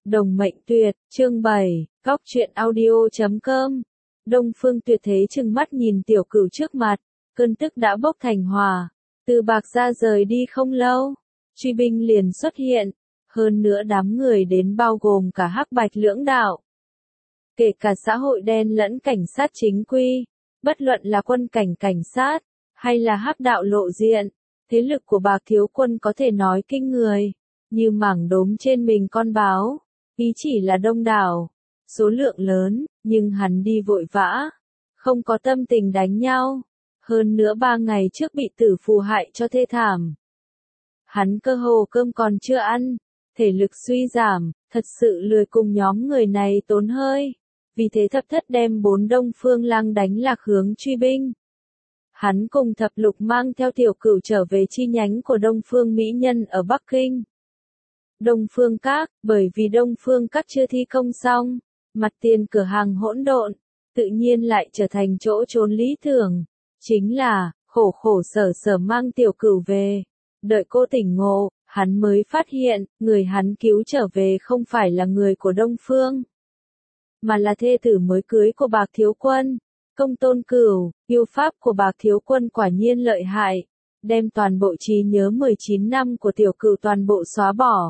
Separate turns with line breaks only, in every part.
Đồng mệnh tuyệt, chương 7, góc truyện audio.com. Đông Phương Tuyệt thế chừng mắt nhìn Tiểu Cửu trước mặt, cơn tức đã bốc thành hỏa. Từ Bạc Gia rời đi không lâu, truy binh liền xuất hiện, hơn nữa đám người đến bao gồm cả Hắc Bạch lưỡng đạo. Kể cả xã hội đen lẫn cảnh sát chính quy, bất luận là quân cảnh sát, hay là Hắc đạo lộ diện, thế lực của Bạc thiếu quân có thể nói kinh người, như mảng đốm trên mình con báo. Ý chỉ là đông đảo, số lượng lớn, nhưng hắn đi vội vã, không có tâm tình đánh nhau. Hơn nữa 3 ngày trước bị tử phù hại cho thê thảm. Hắn cơ hồ cơm còn chưa ăn, thể lực suy giảm, thật sự lười cùng nhóm người này tốn hơi. Vì thế Thập Thất đem 4 Đông Phương Lang đánh lạc hướng truy binh. Hắn cùng Thập Lục mang theo Tiểu Cửu trở về chi nhánh của Đông Phương Mỹ Nhân ở Bắc Kinh. Đông Phương Các, bởi vì Đông Phương Các chưa thi công xong, mặt tiền cửa hàng hỗn độn, tự nhiên lại trở thành chỗ trốn lý tưởng. Chính là, khổ sở mang Tiểu Cửu về. Đợi cô tỉnh ngộ, hắn mới phát hiện, người hắn cứu trở về không phải là người của Đông Phương, mà là thê tử mới cưới của Bạc thiếu quân. Công Tôn Cửu, yêu pháp của Bạc thiếu quân quả nhiên lợi hại, đem toàn bộ trí nhớ 19 năm của Tiểu Cửu toàn bộ xóa bỏ.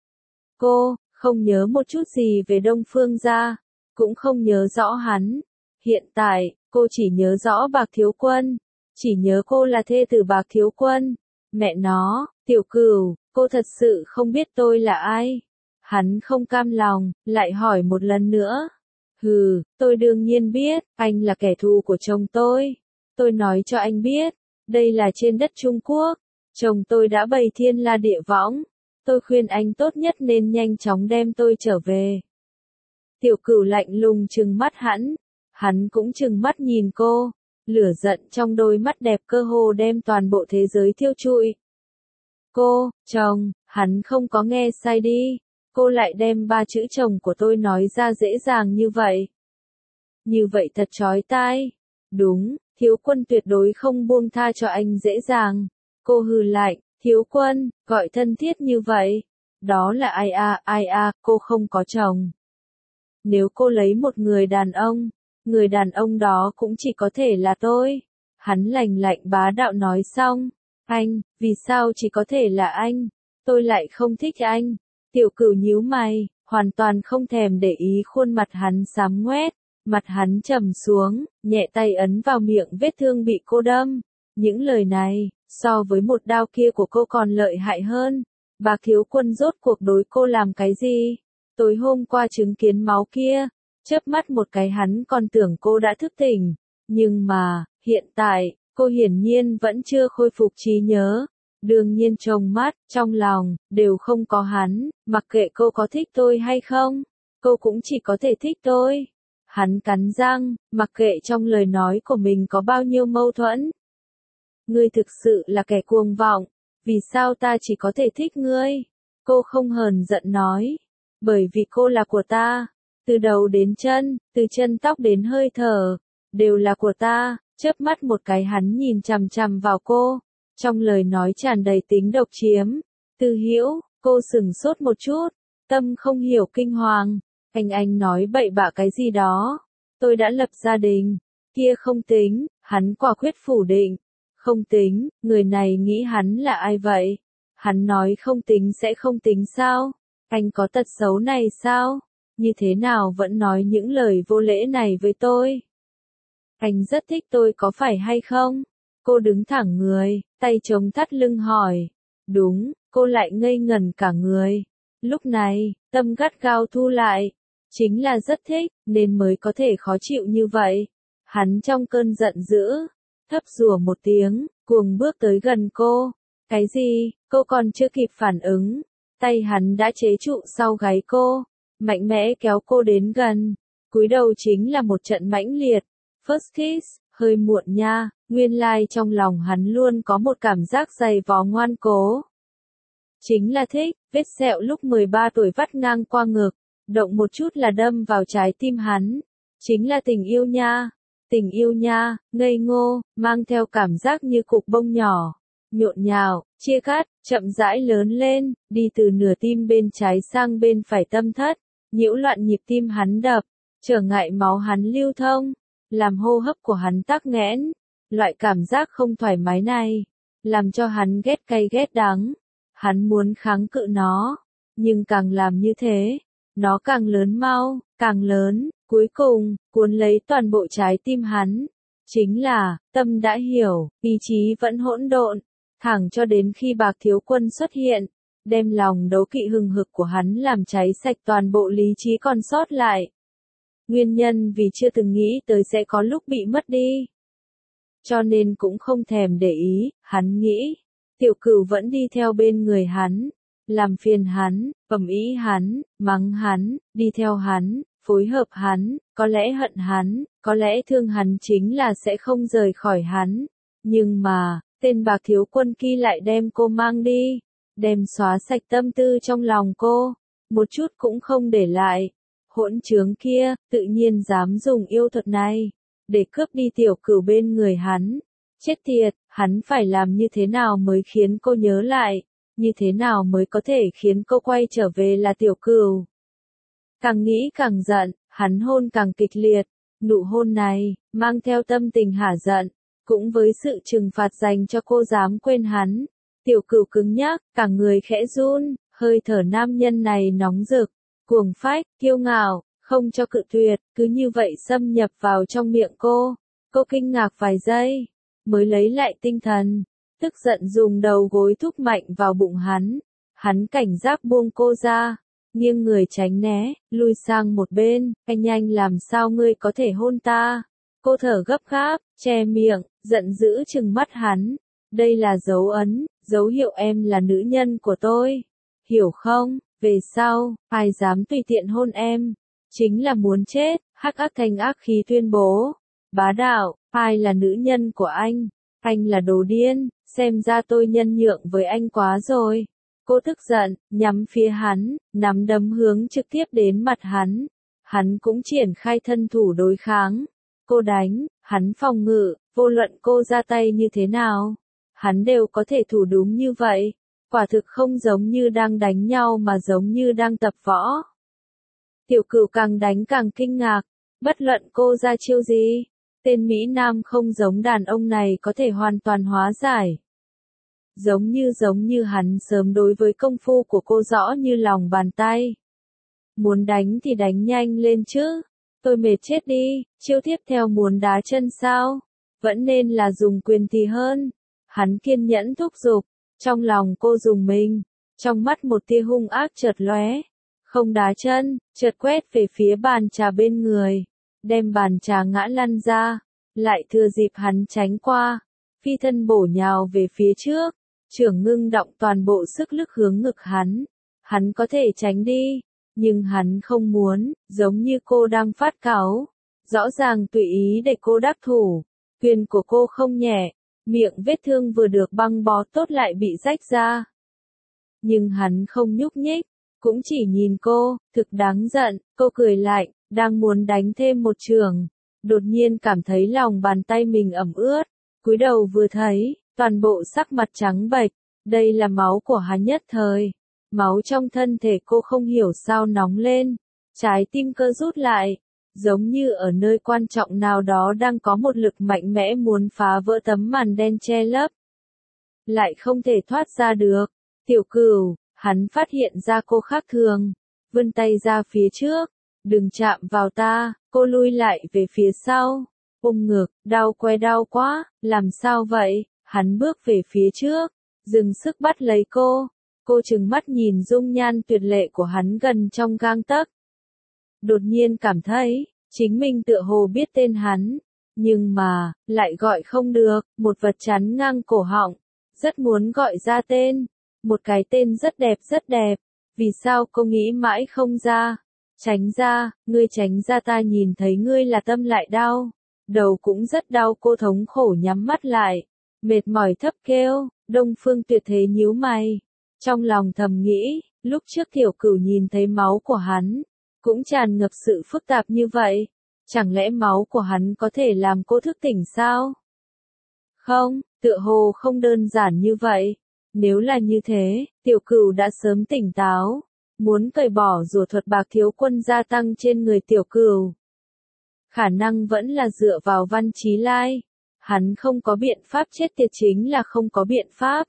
Cô, không nhớ một chút gì về Đông Phương gia, cũng không nhớ rõ hắn. Hiện tại, cô chỉ nhớ rõ Bạc thiếu quân, chỉ nhớ cô là thê tử Bạc thiếu quân. Mẹ nó, Tiểu Cửu, cô thật sự không biết tôi là ai. Hắn không cam lòng, lại hỏi một lần nữa. Hừ, tôi đương nhiên biết, anh là kẻ thù của chồng tôi. Tôi nói cho anh biết, đây là trên đất Trung Quốc. Chồng tôi đã bày thiên la địa võng. Tôi khuyên anh tốt nhất nên nhanh chóng đem tôi trở về. Tiểu Cửu lạnh lùng trừng mắt hắn cũng trừng mắt nhìn cô, lửa giận trong đôi mắt đẹp cơ hồ đem toàn bộ thế giới thiêu trụi. Cô, chồng, hắn không có nghe sai đi, cô lại đem 3 chữ chồng của tôi nói ra dễ dàng như vậy. Như vậy thật chói tai. Đúng, thiếu quân tuyệt đối không buông tha cho anh dễ dàng. Cô hừ lạnh. Thiếu quân, gọi thân thiết như vậy. Đó là ai à, cô không có chồng. Nếu cô lấy một người đàn ông đó cũng chỉ có thể là tôi. Hắn lạnh bá đạo nói xong. Anh, vì sao chỉ có thể là anh? Tôi lại không thích anh. Tiểu Cửu nhíu mày, hoàn toàn không thèm để ý khuôn mặt hắn xám ngoét. Mặt hắn trầm xuống, nhẹ tay ấn vào miệng vết thương bị cô đâm. Những lời này, so với một đao kia của cô còn lợi hại hơn. Bạc thiếu quân rốt cuộc đối cô làm cái gì? Tối hôm qua chứng kiến máu kia, chớp mắt một cái hắn còn tưởng cô đã thức tỉnh. Nhưng mà, hiện tại, cô hiển nhiên vẫn chưa khôi phục trí nhớ. Đương nhiên trong mắt, trong lòng, đều không có hắn, mặc kệ cô có thích tôi hay không, cô cũng chỉ có thể thích tôi. Hắn cắn răng, mặc kệ trong lời nói của mình có bao nhiêu mâu thuẫn. Ngươi thực sự là kẻ cuồng vọng, vì sao ta chỉ có thể thích ngươi? Cô không hờn giận nói, bởi vì cô là của ta, từ đầu đến chân, từ chân tóc đến hơi thở, đều là của ta. Chớp mắt một cái hắn nhìn chằm chằm vào cô, trong lời nói tràn đầy tính độc chiếm. Tư Hiểu, cô sửng sốt một chút, tâm không hiểu kinh hoàng, anh nói bậy bạ cái gì đó, tôi đã lập gia đình, kia không tính, hắn quả quyết phủ định. Không tính, người này nghĩ hắn là ai vậy? Hắn nói không tính sẽ không tính sao? Anh có tật xấu này sao? Như thế nào vẫn nói những lời vô lễ này với tôi? Anh rất thích tôi có phải hay không? Cô đứng thẳng người, tay chống thắt lưng hỏi. Đúng, cô lại ngây ngẩn cả người. Lúc này, tâm gắt gao thu lại. Chính là rất thích, nên mới có thể khó chịu như vậy. Hắn trong cơn giận dữ, thấp rủa một tiếng, cuồng bước tới gần cô. Cái gì? Cô còn chưa kịp phản ứng. Tay hắn đã chế trụ sau gáy cô, mạnh mẽ kéo cô đến gần. Cúi đầu chính là một trận mãnh liệt. First kiss, hơi muộn nha, nguyên lai trong lòng hắn luôn có một cảm giác dày vò ngoan cố. Chính là thích, vết sẹo lúc 13 tuổi vắt ngang qua ngực, động một chút là đâm vào trái tim hắn. Chính là tình yêu nha. Tình yêu nha, ngây ngô, mang theo cảm giác như cục bông nhỏ. nhộn nhạo, chia cắt, chậm rãi lớn lên, đi từ nửa tim bên trái sang bên phải tâm thất, nhiễu loạn nhịp tim hắn đập, trở ngại máu hắn lưu thông, làm hô hấp của hắn tắc nghẽn. Loại cảm giác không thoải mái này, làm cho hắn ghét cay ghét đắng. Hắn muốn kháng cự nó, nhưng càng làm như thế, nó càng lớn mau, càng lớn, cuối cùng, cuốn lấy toàn bộ trái tim hắn. Chính là, tâm đã hiểu, ý chí vẫn hỗn độn, thẳng cho đến khi Bạc Thiếu Quân xuất hiện, đem lòng đấu kỵ hừng hực của hắn làm cháy sạch toàn bộ lý trí còn sót lại. Nguyên nhân vì chưa từng nghĩ tới sẽ có lúc bị mất đi. Cho nên cũng không thèm để ý, hắn nghĩ, Tiểu Cửu vẫn đi theo bên người hắn, làm phiền hắn, ầm ĩ hắn, mắng hắn, đi theo hắn, phối hợp hắn, có lẽ hận hắn, có lẽ thương hắn chính là sẽ không rời khỏi hắn. Nhưng mà, tên Bạc Thiếu Quân kia lại đem cô mang đi, đem xóa sạch tâm tư trong lòng cô, một chút cũng không để lại. Hỗn trướng kia, tự nhiên dám dùng yêu thuật này để cướp đi Tiểu Cửu bên người hắn. Chết tiệt, hắn phải làm như thế nào mới khiến cô nhớ lại, như thế nào mới có thể khiến cô quay trở về là Tiểu Cửu. Càng nghĩ càng giận, hắn hôn càng kịch liệt, nụ hôn này, mang theo tâm tình hả giận, cũng với sự trừng phạt dành cho cô dám quên hắn. Tiểu Cửu cứng nhắc, cả người khẽ run, hơi thở nam nhân này nóng rực, cuồng phách, kiêu ngạo, không cho cự tuyệt, cứ như vậy xâm nhập vào trong miệng cô. Cô kinh ngạc vài giây, mới lấy lại tinh thần, tức giận dùng đầu gối thúc mạnh vào bụng hắn. Hắn cảnh giác buông cô ra, nghiêng người tránh né, lui sang một bên, anh nhanh làm sao ngươi có thể hôn ta. Cô thở gấp gáp, che miệng, giận dữ trừng mắt hắn. Đây là dấu ấn, dấu hiệu em là nữ nhân của tôi. Hiểu không, về sau, ai dám tùy tiện hôn em, chính là muốn chết. Hắc ác thanh ác khí tuyên bố. Bá đạo, ai là nữ nhân của anh là đồ điên, xem ra tôi nhân nhượng với anh quá rồi. Cô tức giận, nhắm phía hắn, nắm đấm hướng trực tiếp đến mặt hắn. Hắn cũng triển khai thân thủ đối kháng. Cô đánh, hắn phòng ngự, vô luận cô ra tay như thế nào, hắn đều có thể thủ đúng như vậy. Quả thực không giống như đang đánh nhau mà giống như đang tập võ. Tiểu Cửu càng đánh càng kinh ngạc, bất luận cô ra chiêu gì, tên Mỹ Nam không giống đàn ông này có thể hoàn toàn hóa giải. Giống như hắn sớm đối với công phu của cô rõ như lòng bàn tay. Muốn đánh thì đánh nhanh lên chứ, tôi mệt chết đi, chiêu tiếp theo muốn đá chân sao, vẫn nên là dùng quyền thì hơn. Hắn kiên nhẫn thúc giục, trong lòng cô rùng mình, trong mắt một tia hung ác chợt lóe. Không đá chân, chợt quét về phía bàn trà bên người, đem bàn trà ngã lăn ra, lại thừa dịp hắn tránh qua, phi thân bổ nhào về phía trước, trưởng ngưng động toàn bộ sức lực hướng ngực hắn. Hắn có thể tránh đi, nhưng hắn không muốn, giống như cô đang phát cáu, rõ ràng tùy ý để cô đắc thủ. Quyền của cô không nhẹ, miệng vết thương vừa được băng bó tốt lại bị rách ra. Nhưng hắn không nhúc nhích, cũng chỉ nhìn cô, thực đáng giận. Cô cười lạnh, đang muốn đánh thêm một chưởng, đột nhiên cảm thấy lòng bàn tay mình ẩm ướt, cúi đầu vừa thấy, toàn bộ sắc mặt trắng bệch, đây là máu của hắn. Nhất thời, máu trong thân thể cô không hiểu sao nóng lên, trái tim cơ rút lại, giống như ở nơi quan trọng nào đó đang có một lực mạnh mẽ muốn phá vỡ tấm màn đen che lấp, lại không thể thoát ra được. Tiểu Cửu, hắn phát hiện ra cô khác thường, vươn tay ra phía trước, đừng chạm vào ta. Cô lui lại về phía sau, ôm ngực, đau quá, làm sao vậy? Hắn bước về phía trước, dừng sức bắt lấy cô. Cô trừng mắt nhìn dung nhan tuyệt lệ của hắn gần trong gang tấc. Đột nhiên cảm thấy, chính mình tựa hồ biết tên hắn, nhưng mà, lại gọi không được. Một vật chắn ngang cổ họng, rất muốn gọi ra tên, một cái tên rất đẹp, vì sao cô nghĩ mãi không ra. Tránh ra, ngươi tránh ra, ta nhìn thấy ngươi là tâm lại đau, đầu cũng rất đau. Cô thống khổ nhắm mắt lại, mệt mỏi thấp kêu. Đông Phương Tuyệt Thế nhíu mày, trong lòng thầm nghĩ, lúc trước Tiểu Cửu nhìn thấy máu của hắn, cũng tràn ngập sự phức tạp như vậy, chẳng lẽ máu của hắn có thể làm cô thức tỉnh sao? Không, Tựa hồ không đơn giản như vậy. Nếu là như thế, Tiểu Cửu đã sớm tỉnh táo, muốn cởi bỏ rùa thuật bạc thiếu quân gia tăng trên người Tiểu Cửu. Khả năng vẫn là dựa vào Văn Chí Lai. Hắn không có biện pháp chết tiệt chính là không có biện pháp.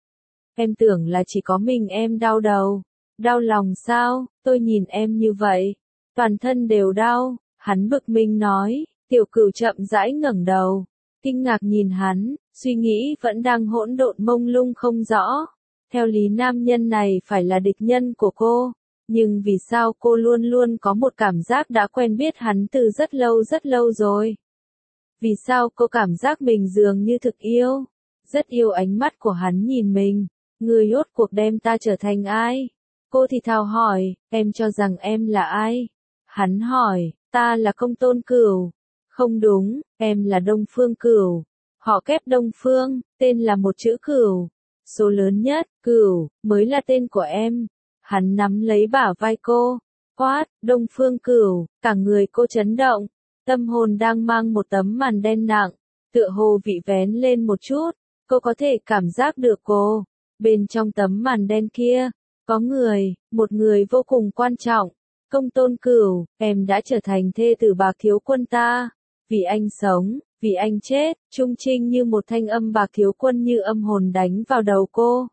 Em tưởng là chỉ có mình em đau đầu. Đau lòng sao, tôi nhìn em như vậy. Toàn thân đều đau, hắn bực mình nói. Tiểu Cửu chậm rãi ngẩng đầu. Kinh ngạc nhìn hắn, suy nghĩ vẫn đang hỗn độn mông lung không rõ. Theo lý nam nhân này phải là địch nhân của cô. Nhưng vì sao cô luôn luôn có một cảm giác đã quen biết hắn từ rất lâu rồi? Vì sao cô cảm giác mình dường như thực yêu? Rất yêu ánh mắt của hắn nhìn mình. Người rốt cuộc đem ta trở thành ai? Cô thì thào hỏi, em cho rằng em là ai? Hắn hỏi, ta là Công Tôn Cửu. Không đúng, em là Đông Phương Cửu. Họ kép Đông Phương, tên là một chữ Cửu. Số lớn nhất, Cửu, mới là tên của em. Hắn nắm lấy bả vai cô. Quát, Đông Phương Cửu, cả người cô chấn động. Tâm hồn đang mang một tấm màn đen nặng. Tựa hồ bị vén lên một chút. Cô có thể cảm giác được cô. Bên trong tấm màn đen kia, có người, một người vô cùng quan trọng. Công Tôn Cửu, em đã trở thành thê tử bạc thiếu quân ta. Vì anh sống, vì anh chết, trung trinh như một thanh âm bạc thiếu quân như âm hồn đánh vào đầu cô.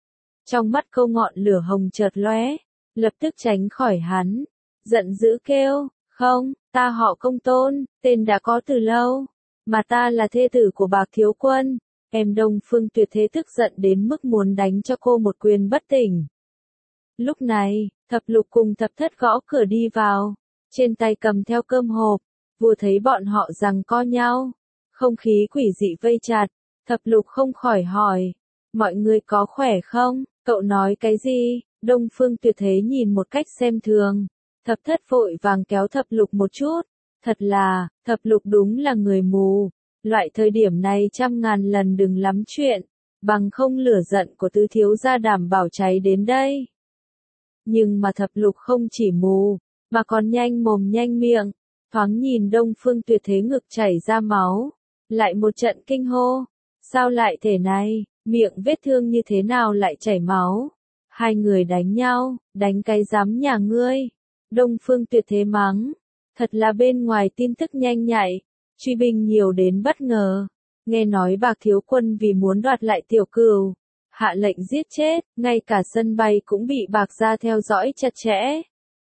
Trong mắt cô ngọn lửa hồng chợt lóe, lập tức tránh khỏi hắn. Giận dữ kêu, không, ta họ Công Tôn, tên đã có từ lâu. Mà ta là thê tử của bạc thiếu quân. Em Đông Phương Tuyệt thế tức giận đến mức muốn đánh cho cô một quyền bất tỉnh. Lúc này, Thập Lục cùng Thập Thất gõ cửa đi vào, trên tay cầm theo cơm hộp, vừa thấy bọn họ giằng co nhau, không khí quỷ dị vây chặt, Thập Lục không khỏi hỏi, mọi người có khỏe không, cậu nói cái gì, Đông Phương Tuyệt thế nhìn một cách xem thường, Thập Thất vội vàng kéo Thập Lục một chút, thật là, Thập Lục đúng là người mù, loại thời điểm này trăm ngàn lần đừng lắm chuyện, bằng không lửa giận của tứ thiếu gia đảm bảo cháy đến đây. Nhưng mà Thập Lục không chỉ mù, mà còn nhanh mồm nhanh miệng, thoáng nhìn Đông Phương Tuyệt thế ngực chảy ra máu, lại một trận kinh hô, sao lại thế này, miệng vết thương như thế nào lại chảy máu, hai người đánh nhau, đánh cái giám nhà ngươi, Đông Phương Tuyệt thế mắng, thật là bên ngoài tin tức nhanh nhạy, truy binh nhiều đến bất ngờ, nghe nói bạc thiếu quân vì muốn đoạt lại Tiểu Cửu, hạ lệnh giết chết, ngay cả sân bay cũng bị bạc gia theo dõi chặt chẽ.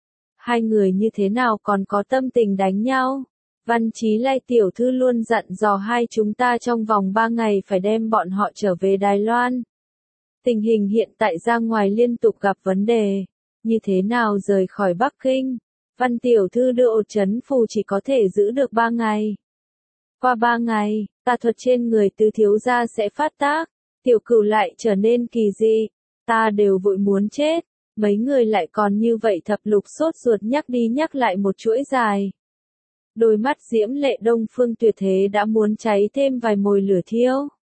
Hai người như thế nào còn có tâm tình đánh nhau? Văn Chí Lai tiểu thư luôn dặn dò hai chúng ta trong vòng 3 ngày phải đem bọn họ trở về Đài Loan. Tình hình hiện tại ra ngoài liên tục gặp vấn đề. Như thế nào rời khỏi Bắc Kinh? Văn tiểu thư đưa ột trấn phù chỉ có thể giữ được 3 ngày. Qua 3 ngày, tà thuật trên người tứ thiếu gia sẽ phát tác. Tiểu Cửu lại trở nên kỳ dị. Ta đều vội muốn chết. Mấy người lại còn như vậy. Thập Lục sốt ruột nhắc đi nhắc lại một chuỗi dài. Đôi mắt diễm lệ Đông Phương Tuyệt thế đã muốn cháy thêm vài mồi lửa thiêu.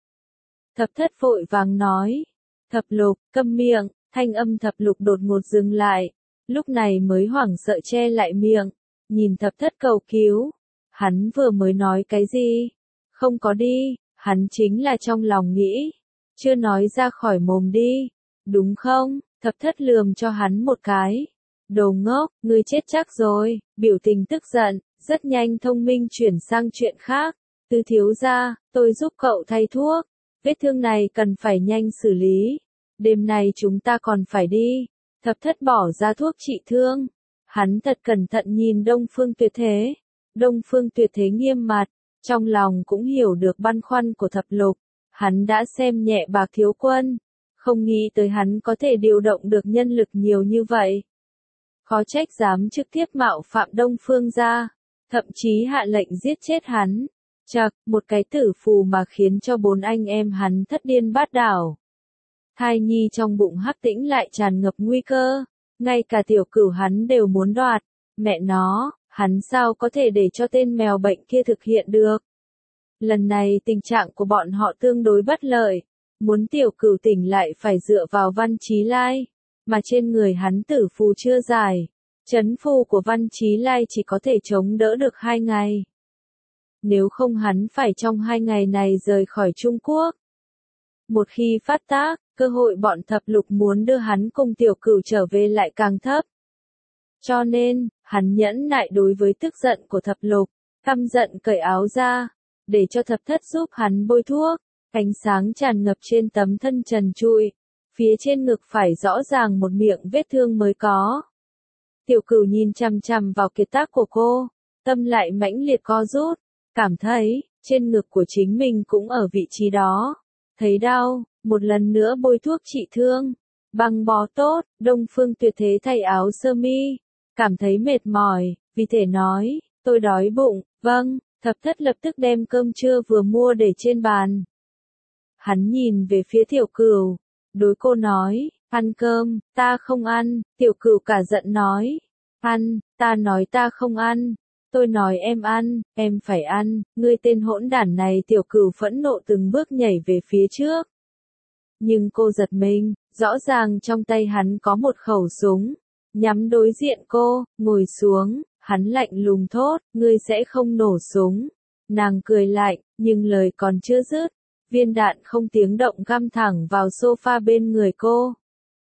Thập Thất vội vàng nói. Thập Lục, câm miệng, thanh âm Thập Lục đột ngột dừng lại. Lúc này mới hoảng sợ che lại miệng. Nhìn Thập Thất cầu cứu. Hắn vừa mới nói cái gì? Không có đi, hắn chính là trong lòng nghĩ. Chưa nói ra khỏi mồm đi. Đúng không? Thập Thất lườm cho hắn một cái. Đồ ngốc, ngươi chết chắc rồi, biểu tình tức giận, rất nhanh thông minh chuyển sang chuyện khác. Tứ thiếu gia, tôi giúp cậu thay thuốc. Vết thương này cần phải nhanh xử lý. Đêm nay chúng ta còn phải đi. Thập Thất bỏ ra thuốc trị thương. Hắn thật cẩn thận nhìn Đông Phương Tuyệt thế. Đông Phương Tuyệt thế nghiêm mặt, trong lòng cũng hiểu được băn khoăn của Thập Lục. Hắn đã xem nhẹ bạc thiếu quân. Không nghĩ tới hắn có thể điều động được nhân lực nhiều như vậy. Khó trách dám trực tiếp mạo phạm Đông Phương gia, thậm chí hạ lệnh giết chết hắn. Chậc, một cái tử phù mà khiến cho 4 anh em hắn thất điên bát đảo. Thai nhi trong bụng Hắc Tĩnh lại tràn ngập nguy cơ, ngay cả Tiểu Cửu hắn đều muốn đoạt. Mẹ nó, hắn sao có thể để cho tên mèo bệnh kia thực hiện được. Lần này tình trạng của bọn họ tương đối bất lợi. Muốn Tiểu Cửu tỉnh lại phải dựa vào Văn Chí Lai, mà trên người hắn tử phù chưa giải. Trấn phù của Văn Chí Lai chỉ có thể chống đỡ được 2 ngày. Nếu không hắn phải trong 2 ngày này rời khỏi Trung Quốc. Một khi phát tác, cơ hội bọn thập lục muốn đưa hắn cùng tiểu cửu trở về lại càng thấp. Cho nên, hắn nhẫn nại đối với tức giận của thập lục, căm giận cởi áo ra, để cho thập thất giúp hắn bôi thuốc, ánh sáng tràn ngập trên tấm thân trần trụi, phía trên ngực phải rõ ràng một miệng vết thương mới có. Tiểu cửu nhìn chằm chằm vào kiệt tác của cô, tâm lại mãnh liệt co rút, cảm thấy, trên ngực của chính mình cũng ở vị trí đó. Thấy đau, một lần nữa bôi thuốc trị thương, băng bó tốt, Đông Phương Tuyệt Thế thay áo sơ mi, cảm thấy mệt mỏi, vì thể nói, tôi đói bụng, vâng, thập thất lập tức đem cơm trưa vừa mua để trên bàn. Hắn nhìn về phía tiểu cửu, đối cô nói, ăn cơm, ta không ăn, tiểu cửu cả giận nói, ăn, ta nói ta không ăn, tôi nói em ăn, em phải ăn, ngươi tên hỗn đản này tiểu cửu phẫn nộ từng bước nhảy về phía trước. Nhưng cô giật mình, rõ ràng trong tay hắn có một khẩu súng, nhắm đối diện cô, ngồi xuống, hắn lạnh lùng thốt, ngươi sẽ không nổ súng. Nàng cười lạnh, nhưng lời còn chưa dứt, viên đạn không tiếng động găm thẳng vào sofa bên người cô.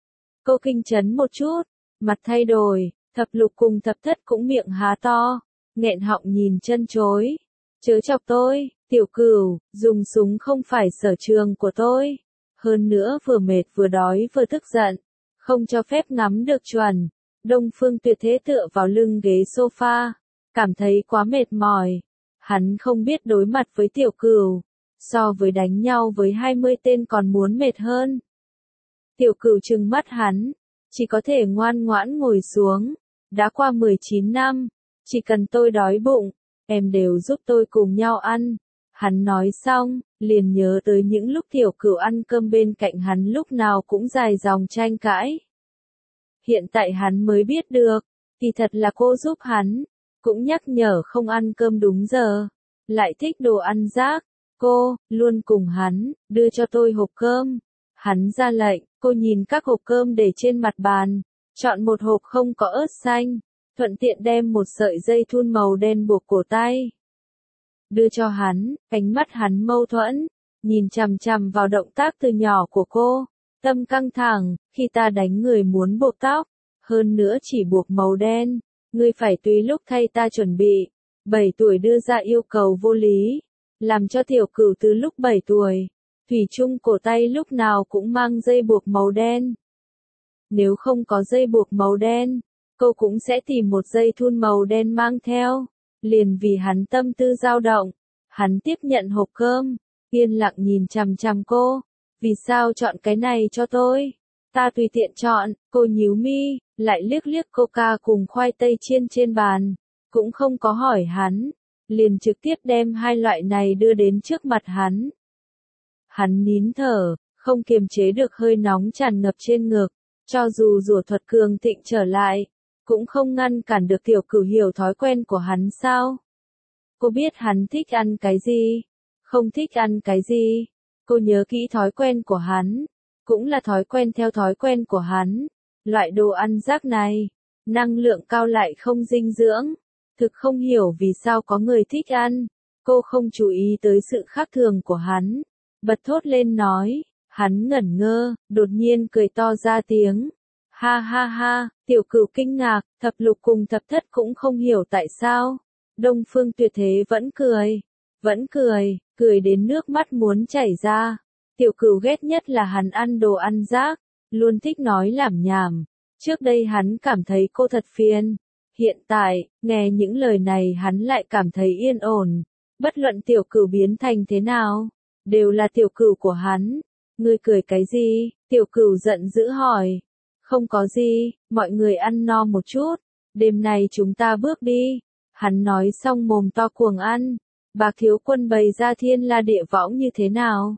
Cô kinh chấn một chút, mặt thay đổi, thập lục cùng thập thất cũng miệng há to, nghẹn họng nhìn chân chối. Chớ chọc tôi, tiểu cửu, dùng súng không phải sở trường của tôi. Hơn nữa vừa mệt vừa đói vừa tức giận, không cho phép ngắm được chuẩn. Đông Phương Tuyệt Thế tựa vào lưng ghế sofa, cảm thấy quá mệt mỏi. Hắn không biết đối mặt với tiểu cửu, so với đánh nhau với 20 tên còn muốn mệt hơn. Tiểu cửu trừng mắt hắn, chỉ có thể ngoan ngoãn ngồi xuống. Đã qua 19 năm, chỉ cần tôi đói bụng, em đều giúp tôi cùng nhau ăn. Hắn nói xong, liền nhớ tới những lúc tiểu cửu ăn cơm bên cạnh hắn lúc nào cũng dài dòng tranh cãi. Hiện tại hắn mới biết được, thì thật là cô giúp hắn, cũng nhắc nhở không ăn cơm đúng giờ, lại thích đồ ăn rác. Cô, luôn cùng hắn, đưa cho tôi hộp cơm. Hắn ra lệnh, cô nhìn các hộp cơm để trên mặt bàn, chọn một hộp không có ớt xanh, thuận tiện đem một sợi dây thun màu đen buộc cổ tay. Đưa cho hắn, ánh mắt hắn mâu thuẫn, nhìn chằm chằm vào động tác từ nhỏ của cô, tâm căng thẳng, khi ta đánh người muốn buộc tóc, hơn nữa chỉ buộc màu đen, ngươi phải tùy lúc thay ta chuẩn bị. 7 tuổi đưa ra yêu cầu vô lý, làm cho tiểu cửu từ lúc 7 tuổi, thủy chung cổ tay lúc nào cũng mang dây buộc màu đen. Nếu không có dây buộc màu đen, cô cũng sẽ tìm một dây thun màu đen mang theo. Liền vì hắn tâm tư dao động, hắn tiếp nhận hộp cơm, yên lặng nhìn chằm chằm cô. Vì sao chọn cái này cho tôi? Ta tùy tiện chọn, cô nhíu mi, lại liếc liếc coca cùng khoai tây chiên trên bàn, cũng không có hỏi hắn, liền trực tiếp đem hai loại này đưa đến trước mặt hắn. Hắn nín thở, không kiềm chế được hơi nóng tràn ngập trên ngực, cho dù rủa thuật cường thịnh trở lại, cũng không ngăn cản được tiểu cửu hiểu thói quen của hắn sao. Cô biết hắn thích ăn cái gì, không thích ăn cái gì, cô nhớ kỹ thói quen của hắn, cũng là thói quen theo thói quen của hắn. Loại đồ ăn rác này, năng lượng cao lại không dinh dưỡng, thực không hiểu vì sao có người thích ăn. Cô không chú ý tới sự khác thường của hắn, bật thốt lên nói, hắn ngẩn ngơ, đột nhiên cười to ra tiếng. Ha ha ha, tiểu cửu kinh ngạc, thập lục cùng thập thất cũng không hiểu tại sao. Đông Phương Tuyệt Thế vẫn cười đến nước mắt muốn chảy ra. Tiểu cửu ghét nhất là hắn ăn đồ ăn rác, luôn thích nói lảm nhảm. Trước đây hắn cảm thấy cô thật phiền. Hiện tại, nghe những lời này hắn lại cảm thấy yên ổn. Bất luận tiểu cửu biến thành thế nào, đều là tiểu cửu của hắn. Ngươi cười cái gì? Tiểu cửu giận dữ hỏi. Không có gì, mọi người ăn no một chút, đêm nay chúng ta bước đi. Hắn nói xong mồm to cuồng ăn. Bạc Thiếu Quân bày ra thiên la địa võng như thế nào?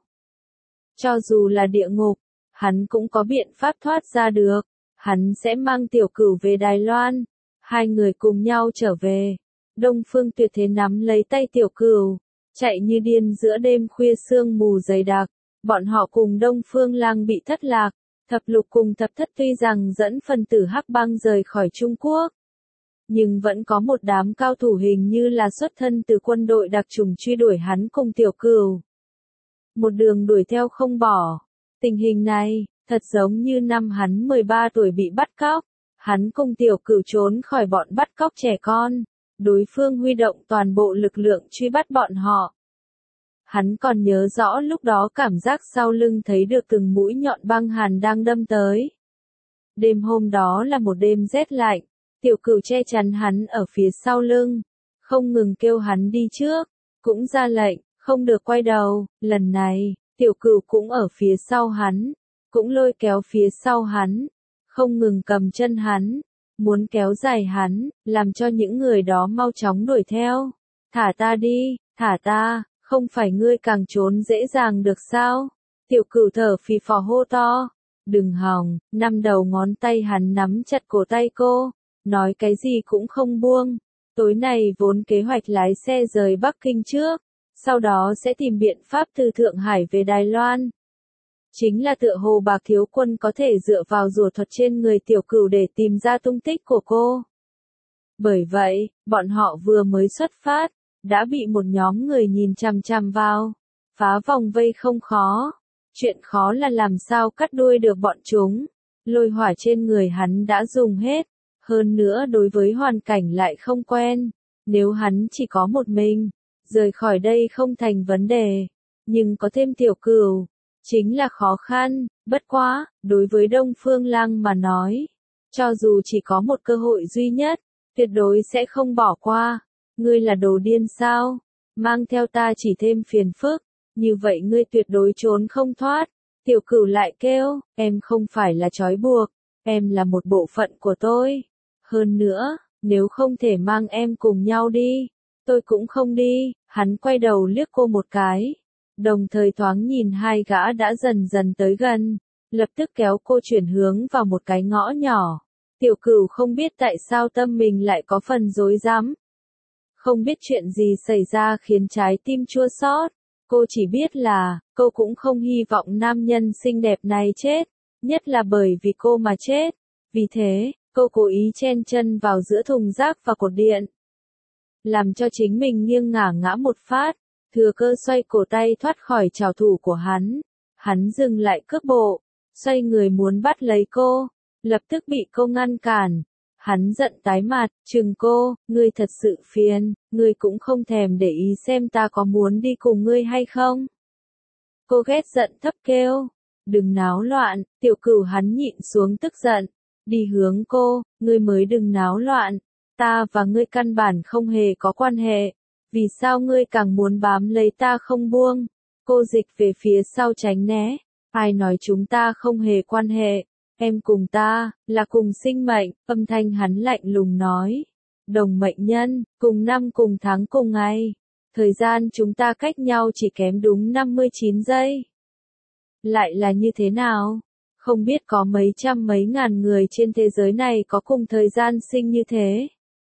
Cho dù là địa ngục, hắn cũng có biện pháp thoát ra được. Hắn sẽ mang tiểu cửu về Đài Loan. Hai người cùng nhau trở về. Đông Phương Tuyệt Thế nắm lấy tay tiểu cửu, chạy như điên giữa đêm khuya sương mù dày đặc. Bọn họ cùng Đông Phương Lang bị thất lạc. Thập lục cùng thập thất tuy rằng dẫn phần tử Hắc Bang rời khỏi Trung Quốc, nhưng vẫn có một đám cao thủ hình như là xuất thân từ quân đội đặc chủng truy đuổi hắn cùng tiểu cửu. một đường đuổi theo không bỏ. Tình hình này, thật giống như năm hắn 13 tuổi bị bắt cóc, hắn cùng Tiểu Cửu trốn khỏi bọn bắt cóc trẻ con, đối phương huy động toàn bộ lực lượng truy bắt bọn họ. Hắn còn nhớ rõ lúc đó cảm giác sau lưng thấy được từng mũi nhọn băng hàn đang đâm tới. Đêm hôm đó là một đêm rét lạnh, Tiểu Cửu che chắn hắn ở phía sau lưng, không ngừng kêu hắn đi trước, cũng ra lệnh, không được quay đầu. Lần này, Tiểu Cửu cũng ở phía sau hắn, cũng lôi kéo phía sau hắn, không ngừng cầm chân hắn, muốn kéo dài hắn, làm cho những người đó mau chóng đuổi theo. Thả ta đi, thả ta, không phải ngươi càng trốn dễ dàng được sao? Tiểu Cửu thở phì phò hô to. Đừng hòng, năm đầu ngón tay hắn nắm chặt cổ tay cô, nói cái gì cũng không buông. Tối nay vốn kế hoạch lái xe rời Bắc Kinh trước, sau đó sẽ tìm biện pháp từ Thượng Hải về Đài Loan. Chính là tựa hồ Bạc Thiếu Quân có thể dựa vào rùa thuật trên người Tiểu Cửu để tìm ra tung tích của cô. Bởi vậy, bọn họ vừa mới xuất phát, đã bị một nhóm người nhìn chằm chằm vào. Phá vòng vây không khó. Chuyện khó là làm sao cắt đuôi được bọn chúng. Lôi hỏa trên người hắn đã dùng hết. Hơn nữa đối với hoàn cảnh lại không quen. Nếu hắn chỉ có một mình, rời khỏi đây không thành vấn đề. Nhưng có thêm Tiểu Cửu, chính là khó khăn. Bất quá, đối với Đông Phương Lăng mà nói, cho dù chỉ có một cơ hội duy nhất, tuyệt đối sẽ không bỏ qua. Ngươi là đồ điên sao? Mang theo ta chỉ thêm phiền phức. Như vậy ngươi tuyệt đối trốn không thoát. Tiểu Cửu lại kêu, em không phải là trói buộc, em là một bộ phận của tôi. Hơn nữa, nếu không thể mang em cùng nhau đi, tôi cũng không đi. Hắn quay đầu liếc cô một cái, đồng thời thoáng nhìn hai gã đã dần dần tới gần, lập tức kéo cô chuyển hướng vào một cái ngõ nhỏ. Tiểu Cửu không biết tại sao tâm mình lại có phần rối rắm. Không biết chuyện gì xảy ra khiến trái tim chua xót. Cô chỉ biết là, cô cũng không hy vọng nam nhân xinh đẹp này chết, nhất là bởi vì cô mà chết. Vì thế, cô cố ý chen chân vào giữa thùng rác và cột điện, làm cho chính mình nghiêng ngả ngã một phát, thừa cơ xoay cổ tay thoát khỏi trảo thủ của hắn. Hắn dừng lại cước bộ, xoay người muốn bắt lấy cô, lập tức bị cô ngăn cản. Hắn giận tái mặt, trừng cô, ngươi thật sự phiền, ngươi cũng không thèm để ý xem ta có muốn đi cùng ngươi hay không. Cô ghét giận thấp kêu, đừng náo loạn. Tiểu Cửu hắn nhịn xuống tức giận, đi hướng cô, ngươi mới đừng náo loạn, ta và ngươi căn bản không hề có quan hệ, vì sao ngươi càng muốn bám lấy ta không buông? Cô dịch về phía sau tránh né, ai nói chúng ta không hề quan hệ. Em cùng ta, là cùng sinh mệnh. Âm thanh hắn lạnh lùng nói. Đồng mệnh nhân, cùng năm cùng tháng cùng ngày. Thời gian chúng ta cách nhau chỉ kém đúng 59 giây. Lại là như thế nào? Không biết có mấy trăm mấy ngàn người trên thế giới này có cùng thời gian sinh như thế.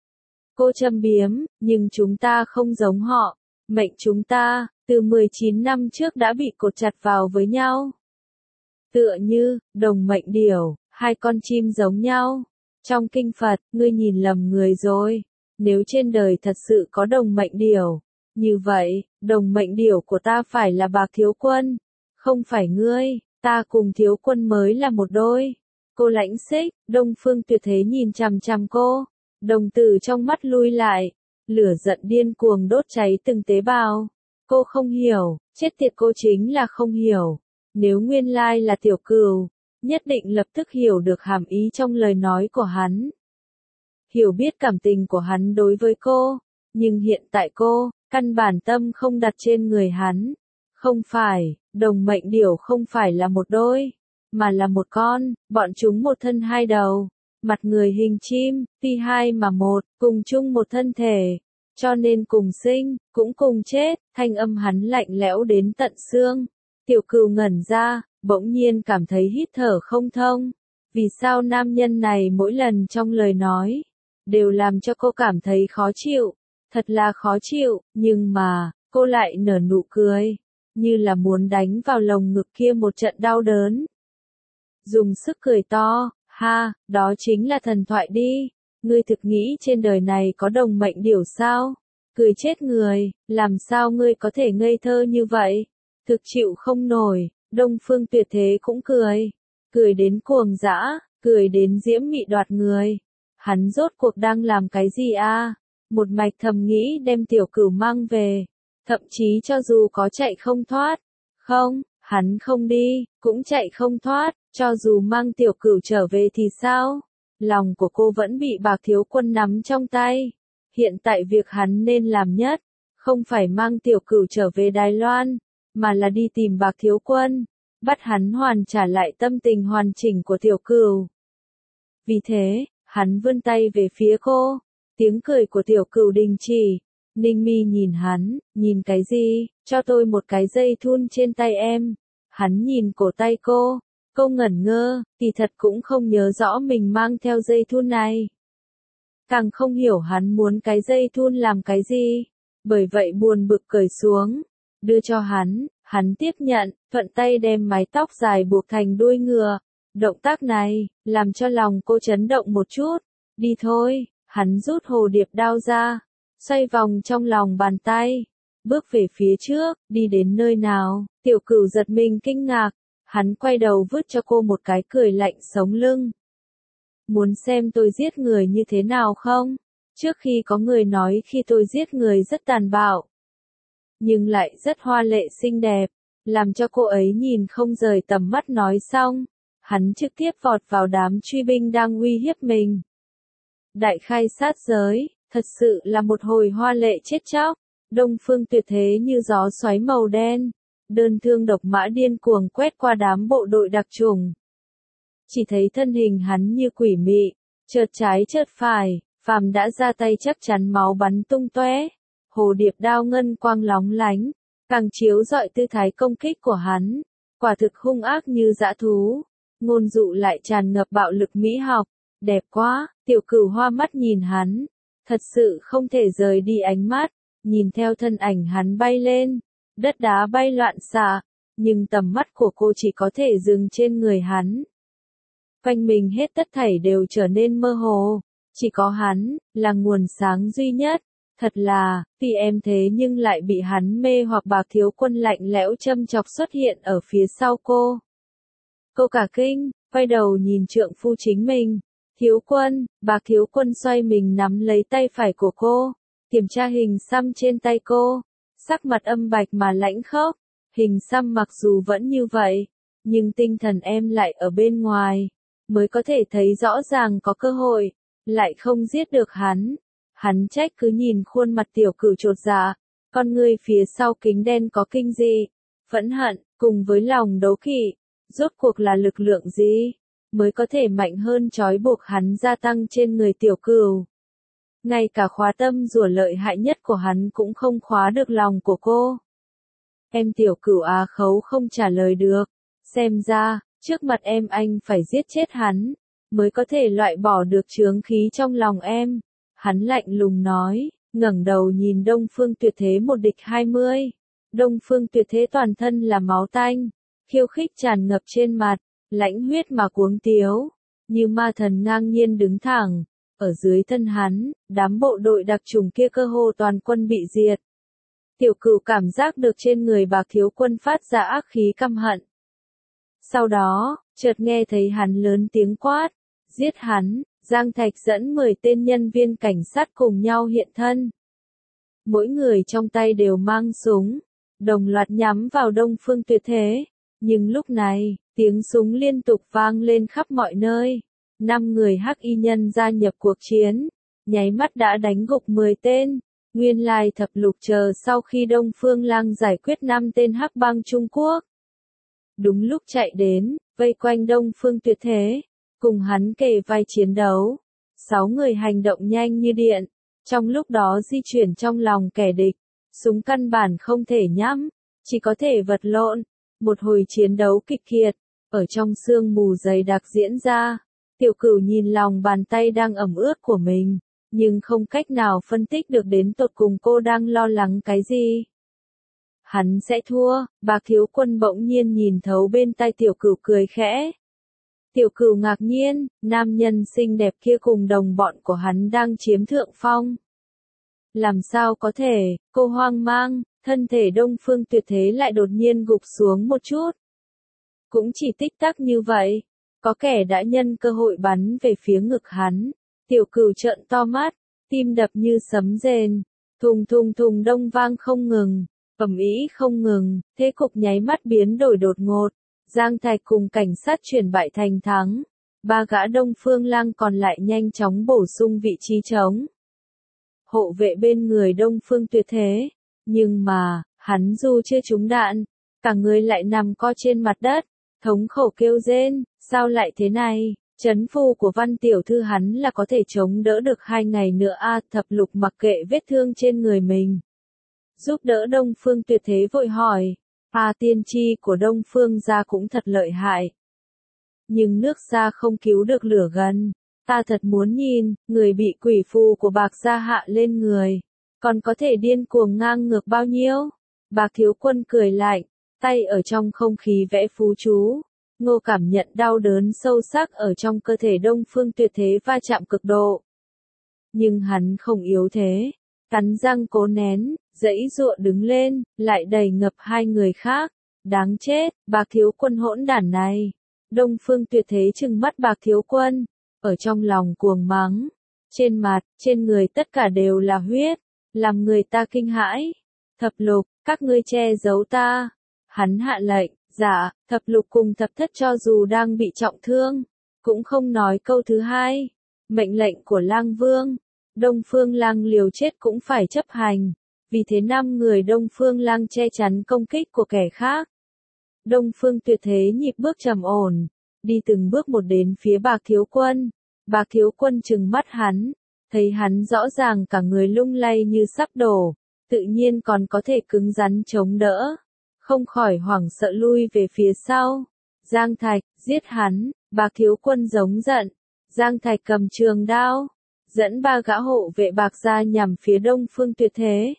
Cô châm biếm, nhưng chúng ta không giống họ. Mệnh chúng ta, từ 19 năm trước đã bị cột chặt vào với nhau. Tựa như, đồng mệnh điểu, hai con chim giống nhau. Trong kinh Phật, ngươi nhìn lầm người rồi. Nếu trên đời thật sự có đồng mệnh điểu, như vậy, đồng mệnh điểu của ta phải là Bạc Thiếu Quân. Không phải ngươi, ta cùng Thiếu Quân mới là một đôi. Cô lãnh xích, Đông Phương Tuyệt Thế nhìn chằm chằm cô. Đồng tử trong mắt lui lại. Lửa giận điên cuồng đốt cháy từng tế bào. Cô không hiểu, chết tiệt cô chính là không hiểu. Nếu nguyên lai là Tiểu Cửu, nhất định lập tức hiểu được hàm ý trong lời nói của hắn. Hiểu biết cảm tình của hắn đối với cô, nhưng hiện tại cô, căn bản tâm không đặt trên người hắn. Không phải, đồng mệnh điểu không phải là một đôi, mà là một con, bọn chúng một thân hai đầu, mặt người hình chim, tuy hai mà một, cùng chung một thân thể, cho nên cùng sinh, cũng cùng chết. Thanh âm hắn lạnh lẽo đến tận xương. Tiểu Cửu ngẩn ra, bỗng nhiên cảm thấy hít thở không thông. Vì sao nam nhân này mỗi lần trong lời nói, đều làm cho cô cảm thấy khó chịu, thật là khó chịu, nhưng mà, cô lại nở nụ cười, như là muốn đánh vào lồng ngực kia một trận đau đớn. Dùng sức cười to, ha, đó chính là thần thoại đi, ngươi thực nghĩ trên đời này có đồng mệnh điểu sao? Cười chết người, làm sao ngươi có thể ngây thơ như vậy? Thực chịu không nổi, Đông Phương Tuyệt Thế cũng cười. Cười đến cuồng dã, cười đến diễm mị đoạt người. Hắn rốt cuộc đang làm cái gì a? Một mạch thầm nghĩ đem Tiểu Cửu mang về. Thậm chí cho dù có chạy không thoát. Không, hắn không đi, cũng chạy không thoát, cho dù mang Tiểu Cửu trở về thì sao? Lòng của cô vẫn bị Bạc Thiếu Quân nắm trong tay. Hiện tại việc hắn nên làm nhất, không phải mang Tiểu Cửu trở về Đài Loan, mà là đi tìm Bạc Thiếu Quân, bắt hắn hoàn trả lại tâm tình hoàn chỉnh của Tiểu Cửu. Vì thế, hắn vươn tay về phía cô, tiếng cười của Tiểu Cửu đình chỉ. Ninh Mi nhìn hắn, nhìn cái gì, cho tôi một cái dây thun trên tay em. Hắn nhìn cổ tay cô ngẩn ngơ, kỳ thật cũng không nhớ rõ mình mang theo dây thun này. Càng không hiểu hắn muốn cái dây thun làm cái gì, bởi vậy buồn bực cởi xuống, đưa cho hắn tiếp nhận, thuận tay đem mái tóc dài buộc thành đuôi ngựa. Động tác này, làm cho lòng cô chấn động một chút. Đi thôi, hắn rút hồ điệp đao ra, xoay vòng trong lòng bàn tay, bước về phía trước, đi đến nơi nào, Tiểu Cửu giật mình kinh ngạc, hắn quay đầu vứt cho cô một cái cười lạnh sống lưng. Muốn xem tôi giết người như thế nào không? Trước khi có người nói khi tôi giết người rất tàn bạo, nhưng lại rất hoa lệ xinh đẹp, làm cho cô ấy nhìn không rời tầm mắt nói xong. Hắn trực tiếp vọt vào đám truy binh đang uy hiếp mình. Đại khai sát giới, thật sự là một hồi hoa lệ chết chóc. Đông Phương Tuyệt Thế như gió xoáy màu đen, đơn thương độc mã điên cuồng quét qua đám bộ đội đặc chủng. Chỉ thấy thân hình hắn như quỷ mị, chợt trái chợt phải, phàm đã ra tay chắc chắn máu bắn tung tóe. Hồ điệp đao ngân quang lóng lánh, càng chiếu rọi tư thái công kích của hắn, quả thực hung ác như dã thú. Ngôn dụ lại tràn ngập bạo lực mỹ học, đẹp quá. Tiểu Cửu hoa mắt nhìn hắn, thật sự không thể rời đi ánh mắt, nhìn theo thân ảnh hắn bay lên, đất đá bay loạn xạ, nhưng tầm mắt của cô chỉ có thể dừng trên người hắn. Quanh mình hết tất thảy đều trở nên mơ hồ, chỉ có hắn, là nguồn sáng duy nhất. Thật là, tuy em thế nhưng lại bị hắn mê hoặc. Bạc Thiếu Quân lạnh lẽo châm chọc xuất hiện ở phía sau cô. Cô cả kinh, quay đầu nhìn trượng phu chính mình. Thiếu Quân, Bạc Thiếu Quân xoay mình nắm lấy tay phải của cô, kiểm tra hình xăm trên tay cô, sắc mặt âm bạch mà lãnh khốc. Hình xăm mặc dù vẫn như vậy, nhưng tinh thần em lại ở bên ngoài, mới có thể thấy rõ ràng có cơ hội, lại không giết được hắn. Hắn trách cứ nhìn khuôn mặt Tiểu Cửu chột dạ, con ngươi phía sau kính đen có kinh gì, phẫn hận, cùng với lòng đấu kỵ, rốt cuộc là lực lượng gì, mới có thể mạnh hơn trói buộc hắn gia tăng trên người Tiểu Cửu. Ngay cả khóa tâm rùa lợi hại nhất của hắn cũng không khóa được lòng của cô. Em Tiểu Cửu á khấu không trả lời được, xem ra, trước mặt em anh phải giết chết hắn, mới có thể loại bỏ được chướng khí trong lòng em. Hắn lạnh lùng nói, ngẩng đầu nhìn Đông Phương Tuyệt Thế một địch 20. Đông Phương Tuyệt Thế toàn thân là máu tanh, khiêu khích tràn ngập trên mặt, lãnh huyết mà cuống tiếu, như ma thần ngang nhiên đứng thẳng. Ở dưới thân hắn, đám bộ đội đặc chủng kia cơ hồ toàn quân bị diệt. Tiểu Cửu cảm giác được trên người Bạc Thiếu Quân phát ra ác khí căm hận. Sau đó, chợt nghe thấy hắn lớn tiếng quát, giết hắn. Giang Thạch dẫn 10 tên nhân viên cảnh sát cùng nhau hiện thân. Mỗi người trong tay đều mang súng, đồng loạt nhắm vào Đông Phương Tuyệt Thế. Nhưng lúc này, tiếng súng liên tục vang lên khắp mọi nơi. 5 người hắc y nhân gia nhập cuộc chiến, nháy mắt đã đánh gục 10 tên. Nguyên lai thập lục chờ sau khi Đông Phương Lang giải quyết 5 tên hắc bang Trung Quốc. Đúng lúc chạy đến, vây quanh Đông Phương Tuyệt Thế, cùng hắn kề vai chiến đấu. 6 người hành động nhanh như điện, trong lúc đó di chuyển trong lòng kẻ địch, súng căn bản không thể nhắm, chỉ có thể vật lộn. Một hồi chiến đấu kịch liệt, ở trong sương mù dày đặc diễn ra. Tiểu Cửu nhìn lòng bàn tay đang ẩm ướt của mình, nhưng không cách nào phân tích được đến tột cùng cô đang lo lắng cái gì. Hắn sẽ thua. Bạc Thiếu Quân bỗng nhiên nhìn thấu bên tai Tiểu Cửu cười khẽ. Tiểu Cửu ngạc nhiên, nam nhân xinh đẹp kia cùng đồng bọn của hắn đang chiếm thượng phong. Làm sao có thể, cô hoang mang, thân thể Đông Phương Tuyệt Thế lại đột nhiên gục xuống một chút. Cũng chỉ tích tắc như vậy, có kẻ đã nhân cơ hội bắn về phía ngực hắn. Tiểu Cửu trợn to mắt, tim đập như sấm rền, thùng thùng thùng đông vang không ngừng, ầm ĩ không ngừng, thế cục nháy mắt biến đổi đột ngột. Giang Thạch cùng cảnh sát chuyển bại thành thắng. Ba gã Đông Phương Lang còn lại nhanh chóng bổ sung vị trí trống. Hộ vệ bên người Đông Phương Tuyệt Thế. Nhưng mà, hắn dù chưa trúng đạn, cả người lại nằm co trên mặt đất, thống khổ kêu rên, sao lại thế này? Trấn phù của Văn tiểu thư hắn là có thể chống đỡ được 2 ngày nữa a. Thập Lục mặc kệ vết thương trên người mình, giúp đỡ Đông Phương Tuyệt Thế vội hỏi, tiên tri của Đông Phương gia cũng thật lợi hại. Nhưng nước gia không cứu được lửa gần, ta thật muốn nhìn, người bị quỷ phù của Bạc gia hạ lên người, còn có thể điên cuồng ngang ngược bao nhiêu? Bạc Thiếu Quân cười lạnh, tay ở trong không khí vẽ phú chú. Ngô cảm nhận đau đớn sâu sắc ở trong cơ thể Đông Phương Tuyệt Thế va chạm cực độ. Nhưng hắn không yếu thế, cắn răng cố nén, giãy giụa đứng lên, lại đẩy ngập 2 người khác. Đáng chết, Bạc Thiếu Quân hỗn đản này. Đông Phương Tuyệt Thế trừng mắt Bạc Thiếu Quân, ở trong lòng cuồng mắng. Trên mặt, trên người tất cả đều là huyết, làm người ta kinh hãi. Thập Lục, các ngươi che giấu ta. Hắn hạ lệnh. Dạ, Thập Lục cùng Thập Thất cho dù đang bị trọng thương, cũng không nói câu thứ hai. Mệnh lệnh của Lang Vương, Đông Phương Lang liều chết cũng phải chấp hành. Vì thế 5 người Đông Phương Lang che chắn công kích của kẻ khác. Đông Phương Tuyệt Thế nhịp bước trầm ổn, đi từng bước một đến phía Bạc Thiếu Quân. Bạc Thiếu Quân trừng mắt hắn, thấy hắn rõ ràng cả người lung lay như sắp đổ, tự nhiên còn có thể cứng rắn chống đỡ. Không khỏi hoảng sợ lui về phía sau. Giang Thạch, giết hắn, Bạc Thiếu Quân giống giận. Giang Thạch cầm trường đao, dẫn 3 gã hộ vệ Bạc gia nhằm phía Đông Phương Tuyệt Thế.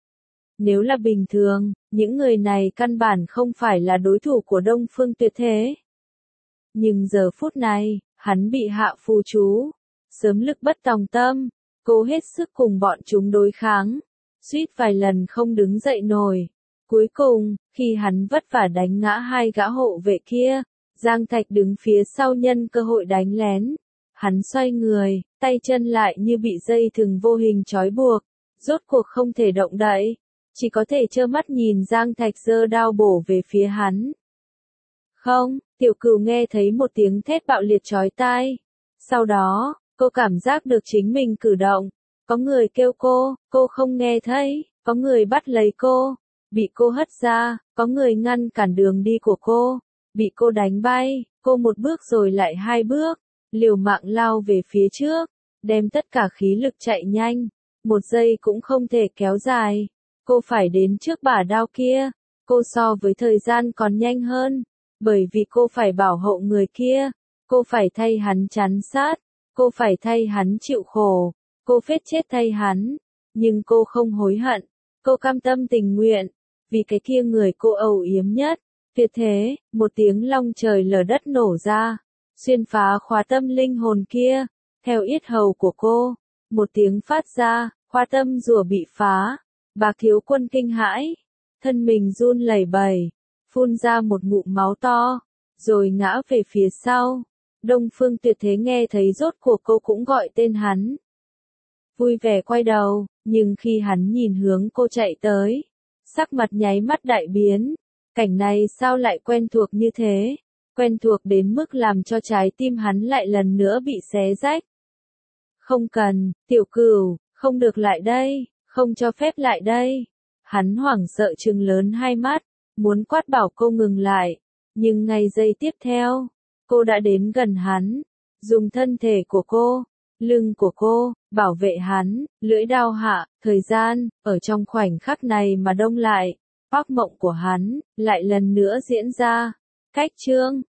Nếu là bình thường, những người này căn bản không phải là đối thủ của Đông Phương Tuyệt Thế. Nhưng giờ phút này, hắn bị hạ phù chú, sớm lực bất tòng tâm, cố hết sức cùng bọn chúng đối kháng, suýt vài lần không đứng dậy nổi. Cuối cùng, khi hắn vất vả đánh ngã 2 gã hộ vệ kia, Giang Thạch đứng phía sau nhân cơ hội đánh lén. Hắn xoay người, tay chân lại như bị dây thừng vô hình trói buộc, rốt cuộc không thể động đậy, chỉ có thể trơ mắt nhìn Giang Thạch giơ đao bổ về phía hắn. Không, Tiểu Cửu nghe thấy một tiếng thét bạo liệt chói tai. Sau đó, cô cảm giác được chính mình cử động, có người kêu cô không nghe thấy, có người bắt lấy cô. Bị cô hất ra, có người ngăn cản đường đi của cô, bị cô đánh bay, cô một bước rồi lại 2 bước, liều mạng lao về phía trước, đem tất cả khí lực chạy nhanh, 1 giây cũng không thể kéo dài, cô phải đến trước bả đao kia, cô so với thời gian còn nhanh hơn, bởi vì cô phải bảo hộ người kia, cô phải thay hắn chắn sát, cô phải thay hắn chịu khổ, cô phết chết thay hắn, nhưng cô không hối hận, cô cam tâm tình nguyện. Vì cái kia người cô âu yếm nhất. Tuyệt thế, một tiếng long trời lở đất nổ ra, xuyên phá khóa tâm linh hồn kia, theo yết hầu của cô, một tiếng phát ra, khóa tâm rùa bị phá. Bạc Thiếu Quân kinh hãi, thân mình run lẩy bẩy, phun ra một ngụm máu to, rồi ngã về phía sau. Đông Phương Tuyệt Thế nghe thấy rốt cuộc cô cũng gọi tên hắn. Vui vẻ quay đầu, nhưng khi hắn nhìn hướng cô chạy tới, sắc mặt nháy mắt đại biến, cảnh này sao lại quen thuộc như thế, quen thuộc đến mức làm cho trái tim hắn lại lần nữa bị xé rách. Không cần, Tiểu Cửu, không được lại đây, không cho phép lại đây. Hắn hoảng sợ trừng lớn 2 mắt, muốn quát bảo cô ngừng lại, nhưng ngay giây tiếp theo, cô đã đến gần hắn, dùng thân thể của cô, lưng của cô, bảo vệ hắn, lưỡi đao hạ, thời gian, ở trong khoảnh khắc này mà đông lại, ác mộng của hắn, lại lần nữa diễn ra. Cách chương